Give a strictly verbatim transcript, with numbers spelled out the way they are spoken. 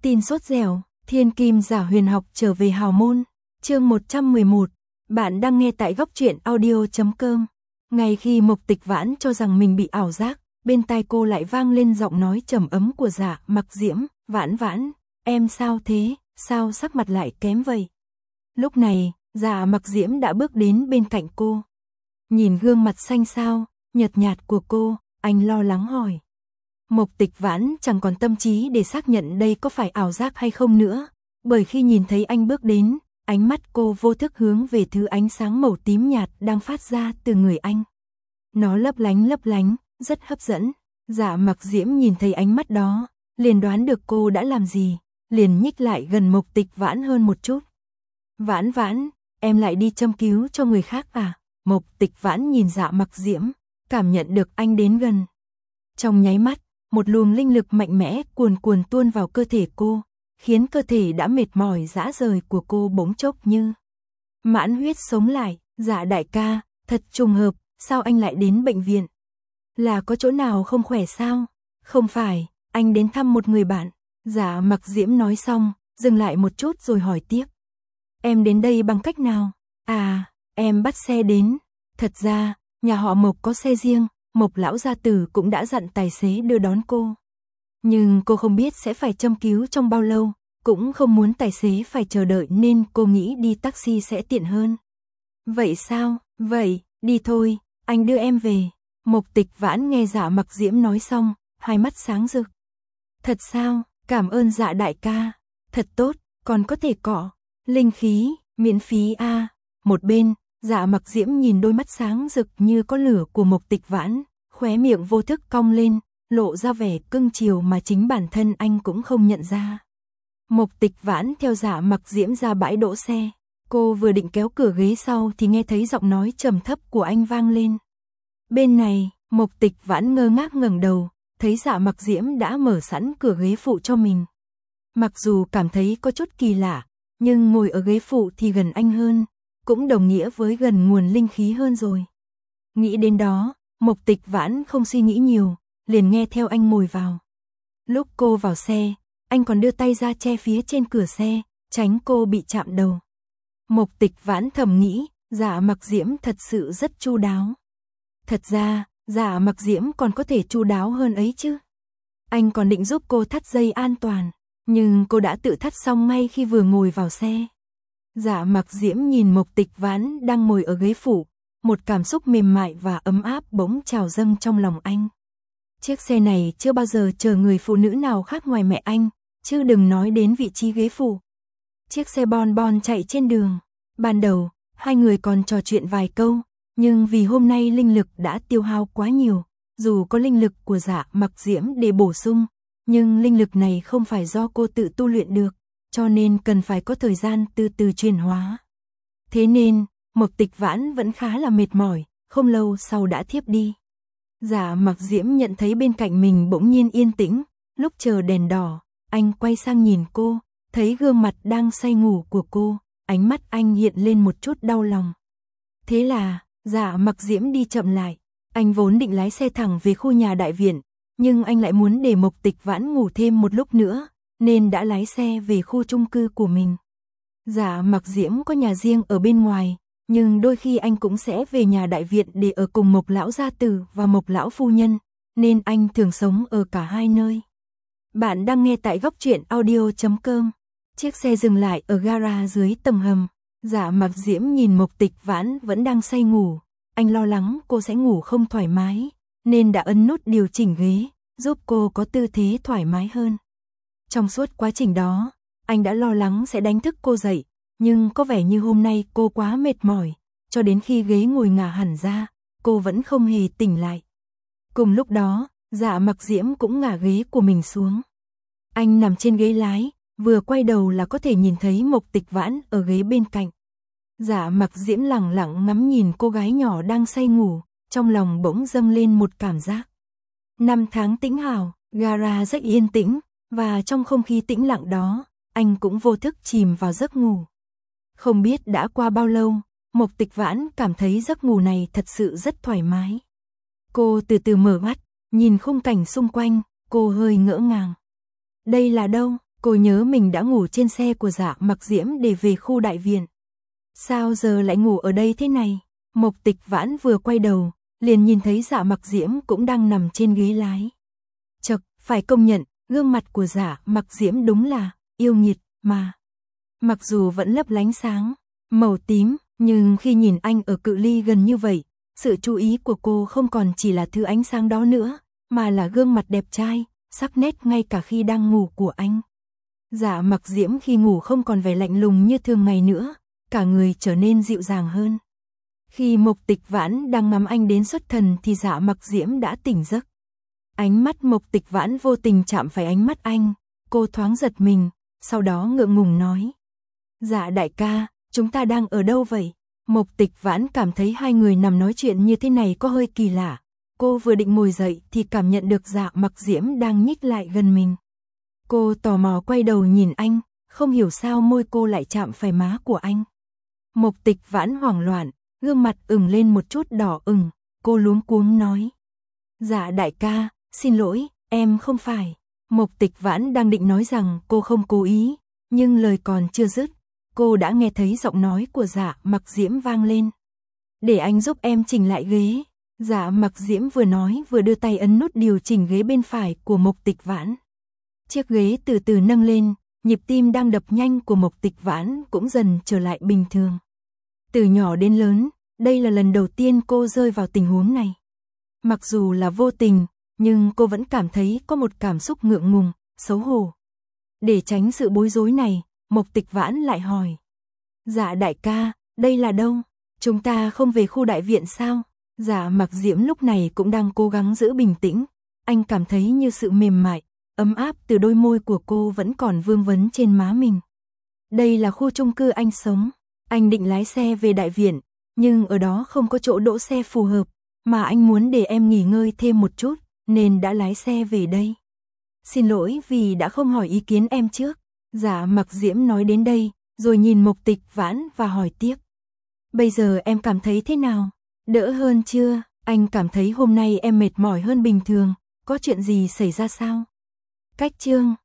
Tin sốt dẻo, thiên kim giả huyền học trở về hào môn. Chương một trăm mười một. Bạn đang nghe tại góc truyện audio chấm com. Ngay khi Mộc Tịch Vãn cho rằng mình bị ảo giác, bên tai cô lại vang lên giọng nói trầm ấm của Dạ Mặc Diễm, "Vãn Vãn, em sao thế, sao sắc mặt lại kém vậy?" Lúc này, Dạ Mặc Diễm đã bước đến bên cạnh cô. Nhìn gương mặt xanh xao, nhợt nhạt của cô, anh lo lắng hỏi. Mộc Tịch Vãn chẳng còn tâm trí để xác nhận đây có phải ảo giác hay không nữa, bởi khi nhìn thấy anh bước đến, ánh mắt cô vô thức hướng về thứ ánh sáng màu tím nhạt đang phát ra từ người anh. Nó lấp lánh lấp lánh, rất hấp dẫn. Dạ Mặc Diễm nhìn thấy ánh mắt đó, liền đoán được cô đã làm gì, liền nhích lại gần Mộc Tịch Vãn hơn một chút. "Vãn Vãn, em lại đi châm cứu cho người khác à?" Mộc Tịch Vãn nhìn Dạ Mặc Diễm, cảm nhận được anh đến gần. Trong nháy mắt, một luồng linh lực mạnh mẽ cuồn cuồn tuôn vào cơ thể cô, khiến cơ thể đã mệt mỏi rã rời của cô bỗng chốc như mãn huyết sống lại. "Dạ đại ca, thật trùng hợp, sao anh lại đến bệnh viện? Là có chỗ nào không khỏe sao?" "Không phải, anh đến thăm một người bạn." Dạ Mặc Diễm nói xong, dừng lại một chút rồi hỏi tiếp. "Em đến đây bằng cách nào?" "À, em bắt xe đến. Thật ra, nhà họ Mộc có xe riêng, Mộc lão gia tử cũng đã dặn tài xế đưa đón cô. Nhưng cô không biết sẽ phải châm cứu trong bao lâu, cũng không muốn tài xế phải chờ đợi nên cô nghĩ đi taxi sẽ tiện hơn." "Vậy sao? Vậy, đi thôi, anh đưa em về." Mộc Tịch Vãn nghe Dạ Mặc Diễm nói xong, hai mắt sáng rực. "Thật sao? Cảm ơn Dạ đại ca. Thật tốt, còn có thể cọ linh khí, miễn phí a." Một bên, Dạ Mặc Diễm nhìn đôi mắt sáng rực như có lửa của Mộc Tịch Vãn, khóe miệng vô thức cong lên, lộ ra vẻ cưng chiều mà chính bản thân anh cũng không nhận ra. Mộc Tịch Vãn theo Dạ Mặc Diễm ra bãi đỗ xe, cô vừa định kéo cửa ghế sau thì nghe thấy giọng nói trầm thấp của anh vang lên. Bên này, Mộc Tịch Vãn ngơ ngác ngẩng đầu, thấy Dạ Mặc Diễm đã mở sẵn cửa ghế phụ cho mình. Mặc dù cảm thấy có chút kỳ lạ, nhưng ngồi ở ghế phụ thì gần anh hơn, cũng đồng nghĩa với gần nguồn linh khí hơn rồi. Nghĩ đến đó, Mộc Tịch Vãn không suy nghĩ nhiều, liền nghe theo anh ngồi vào. Lúc cô vào xe, anh còn đưa tay ra che phía trên cửa xe, tránh cô bị chạm đầu. Mộc Tịch Vãn thầm nghĩ, Dạ Mặc Diễm thật sự rất chu đáo. Thật ra, Dạ Mặc Diễm còn có thể chu đáo hơn ấy chứ. Anh còn định giúp cô thắt dây an toàn, nhưng cô đã tự thắt xong ngay khi vừa ngồi vào xe. Dạ Mặc Diễm nhìn Mộc Tịch Vãn đang ngồi ở ghế phụ, một cảm xúc mềm mại và ấm áp bỗng trào dâng trong lòng anh. Chiếc xe này chưa bao giờ chở người phụ nữ nào khác ngoài mẹ anh, chứ đừng nói đến vị trí ghế phụ. Chiếc xe bon bon chạy trên đường. Ban đầu, hai người còn trò chuyện vài câu, nhưng vì hôm nay linh lực đã tiêu hao quá nhiều, dù có linh lực của Dạ Mặc Diễm để bổ sung, nhưng linh lực này không phải do cô tự tu luyện được, cho nên cần phải có thời gian từ từ chuyển hóa. Thế nên, Mộc Tịch Vãn vẫn khá là mệt mỏi, không lâu sau đã thiếp đi. Dạ Mặc Diễm nhận thấy bên cạnh mình bỗng nhiên yên tĩnh, lúc chờ đèn đỏ, anh quay sang nhìn cô, thấy gương mặt đang say ngủ của cô, ánh mắt anh hiện lên một chút đau lòng. Thế là, Dạ Mặc Diễm đi chậm lại, anh vốn định lái xe thẳng về khu nhà đại viện, nhưng anh lại muốn để Mộc Tịch Vãn ngủ thêm một lúc nữa, nên đã lái xe về khu chung cư của mình. Dạ Mặc Diễm có nhà riêng ở bên ngoài, nhưng đôi khi anh cũng sẽ về nhà đại viện để ở cùng Mộc lão gia tử và Mộc lão phu nhân, nên anh thường sống ở cả hai nơi. Bạn đang nghe tại góc truyện audio chấm com. Chiếc xe dừng lại ở gara dưới tầng hầm. Dạ Mặc Diễm nhìn Mộc Tịch Vãn vẫn đang say ngủ, anh lo lắng cô sẽ ngủ không thoải mái, nên đã ấn nút điều chỉnh ghế, giúp cô có tư thế thoải mái hơn. Trong suốt quá trình đó, anh đã lo lắng sẽ đánh thức cô dậy, nhưng có vẻ như hôm nay cô quá mệt mỏi, cho đến khi ghế ngồi ngả hẳn ra, cô vẫn không hề tỉnh lại. Cùng lúc đó, Dạ Mặc Diễm cũng ngả ghế của mình xuống. Anh nằm trên ghế lái, vừa quay đầu là có thể nhìn thấy Mộc Tịch Vãn ở ghế bên cạnh. Dạ Mặc Diễm lẳng lặng ngắm nhìn cô gái nhỏ đang say ngủ, trong lòng bỗng dâng lên một cảm giác. Năm tháng tĩnh hào, gara rất yên tĩnh, và trong không khí tĩnh lặng đó, anh cũng vô thức chìm vào giấc ngủ. Không biết đã qua bao lâu, Mộc Tịch Vãn cảm thấy giấc ngủ này thật sự rất thoải mái. Cô từ từ mở mắt, nhìn khung cảnh xung quanh, cô hơi ngỡ ngàng. Đây là đâu? Cô nhớ mình đã ngủ trên xe của Dạ Mặc Diễm để về khu đại viện. Sao giờ lại ngủ ở đây thế này? Mộc Tịch Vãn vừa quay đầu, liền nhìn thấy Dạ Mặc Diễm cũng đang nằm trên ghế lái. Chậc, phải công nhận, gương mặt của Dạ Mặc Diễm đúng là yêu nghiệt mà. Mặc dù vẫn lấp lánh sáng màu tím, nhưng khi nhìn anh ở cự ly gần như vậy, sự chú ý của cô không còn chỉ là thứ ánh sáng đó nữa, mà là gương mặt đẹp trai, sắc nét ngay cả khi đang ngủ của anh. Dạ Mặc Diễm khi ngủ không còn vẻ lạnh lùng như thường ngày nữa, cả người trở nên dịu dàng hơn. Khi Mộc Tịch Vãn đang ngắm anh đến xuất thần thì Dạ Mặc Diễm đã tỉnh giấc. Ánh mắt Mộc Tịch Vãn vô tình chạm phải ánh mắt anh, cô thoáng giật mình, sau đó ngượng ngùng nói. Dạ đại ca, chúng ta đang ở đâu vậy? Mộc Tịch Vãn cảm thấy hai người nằm nói chuyện như thế này có hơi kỳ lạ. Cô vừa định ngồi dậy thì cảm nhận được Dạ Mặc Diễm đang nhích lại gần mình. Cô tò mò quay đầu nhìn anh, không hiểu sao môi cô lại chạm phải má của anh. Mộc Tịch Vãn hoảng loạn, gương mặt ửng lên một chút đỏ ửng, cô luống cuống nói. Dạ đại ca, xin lỗi, em không phải. Mộc Tịch Vãn đang định nói rằng cô không cố ý, nhưng lời còn chưa dứt, cô đã nghe thấy giọng nói của Dạ Mặc Diễm vang lên. Để anh giúp em chỉnh lại ghế. Dạ Mặc Diễm vừa nói vừa đưa tay ấn nút điều chỉnh ghế bên phải của Mộc Tịch Vãn. Chiếc ghế từ từ nâng lên, nhịp tim đang đập nhanh của Mộc Tịch Vãn cũng dần trở lại bình thường. Từ nhỏ đến lớn, đây là lần đầu tiên cô rơi vào tình huống này. Mặc dù là vô tình, nhưng cô vẫn cảm thấy có một cảm xúc ngượng ngùng, xấu hổ. Để tránh sự bối rối này, Mộc Tịch Vãn lại hỏi. Dạ đại ca, đây là đâu? Chúng ta không về khu đại viện sao? Dạ Mặc Diễm lúc này cũng đang cố gắng giữ bình tĩnh. Anh cảm thấy như sự mềm mại, ấm áp từ đôi môi của cô vẫn còn vương vấn trên má mình. Đây là khu chung cư anh sống. Anh định lái xe về đại viện, nhưng ở đó không có chỗ đỗ xe phù hợp, mà anh muốn để em nghỉ ngơi thêm một chút, nên đã lái xe về đây. Xin lỗi vì đã không hỏi ý kiến em trước. Dạ Mặc Diễm nói đến đây, rồi nhìn Mộc Tịch Vãn và hỏi tiếp. Bây giờ em cảm thấy thế nào? Đỡ hơn chưa? Anh cảm thấy hôm nay em mệt mỏi hơn bình thường, có chuyện gì xảy ra sao? Cách chương